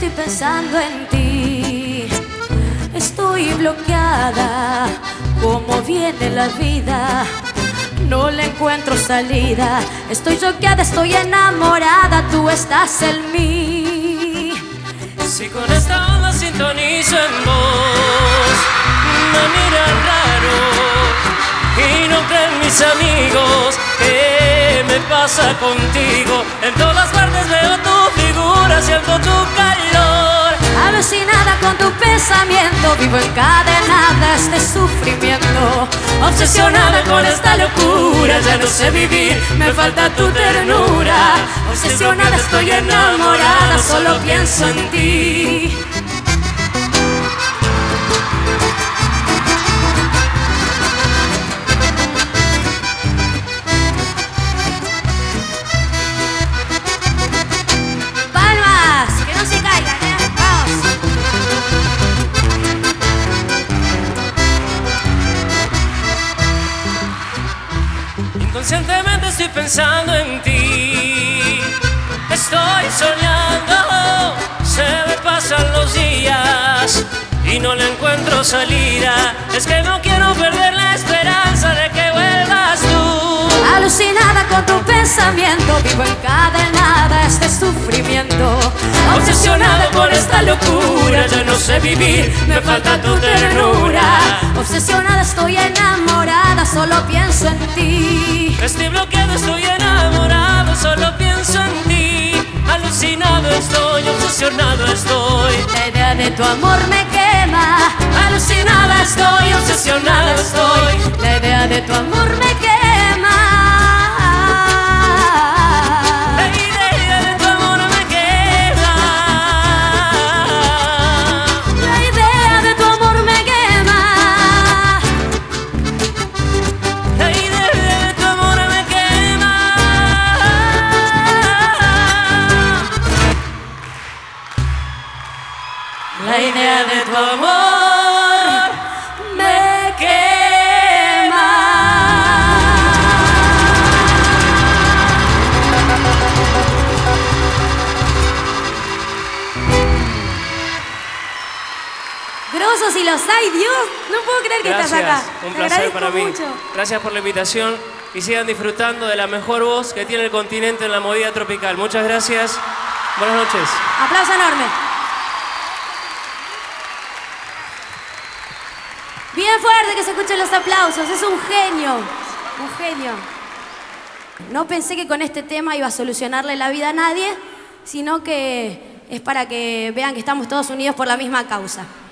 estoy pensando en ti. Estoy bloqueada, como viene la vida, no le encuentro salida. Estoy choqueada, estoy enamorada, tú estás en mí. Si con esta onda sintonizo en vos, me miran raro y no creen mis amigos. ¿Qué me pasa contigo? En todas partes veo tu figura, siento tu calor. Alucinada con tu pensamiento, vivo encadenada a este sufrimiento. Obsesionada con esta locura, ya no sé vivir, me falta tu ternura. Obsesionada, estoy enamorada, solo pienso en ti. Palmas, que no se caigan, vamos. Inconscientemente estoy pensando en ti. Estoy soñando, se me pasan los días y no le encuentro salida. Es que no quiero perder la esperanza de que vuelvas tú. Alucinada con tu pensamiento, vivo encadenada a este sufrimiento. Obsesionada con esta locura, ya no sé vivir, me falta tu ternura. Obsesionada, estoy enamorada, solo pienso en ti. Estoy bloqueado, estoy enamorado, solo pienso en ti. Alucinado estoy, obsesionado estoy. La idea de tu amor me quema. Alucinada estoy, obsesionado estoy. La idea de tu amor me quema. La idea de tu amor me quema. La idea de tu amor me quema. La idea de tu amor me quema. La idea de tu amor me quema. Grosos si los hay, Dios. No puedo creer que estás acá. Gracias, un Te placer agradezco para mí. mucho. Gracias por la invitación y sigan disfrutando de la mejor voz que tiene el continente en la movida tropical. Muchas gracias. Buenas noches. Aplauso enorme. Bien fuerte que se escuchen los aplausos. Es un genio. Un genio. No pensé que con este tema iba a solucionarle la vida a nadie, sino que es para que vean que estamos todos unidos por la misma causa.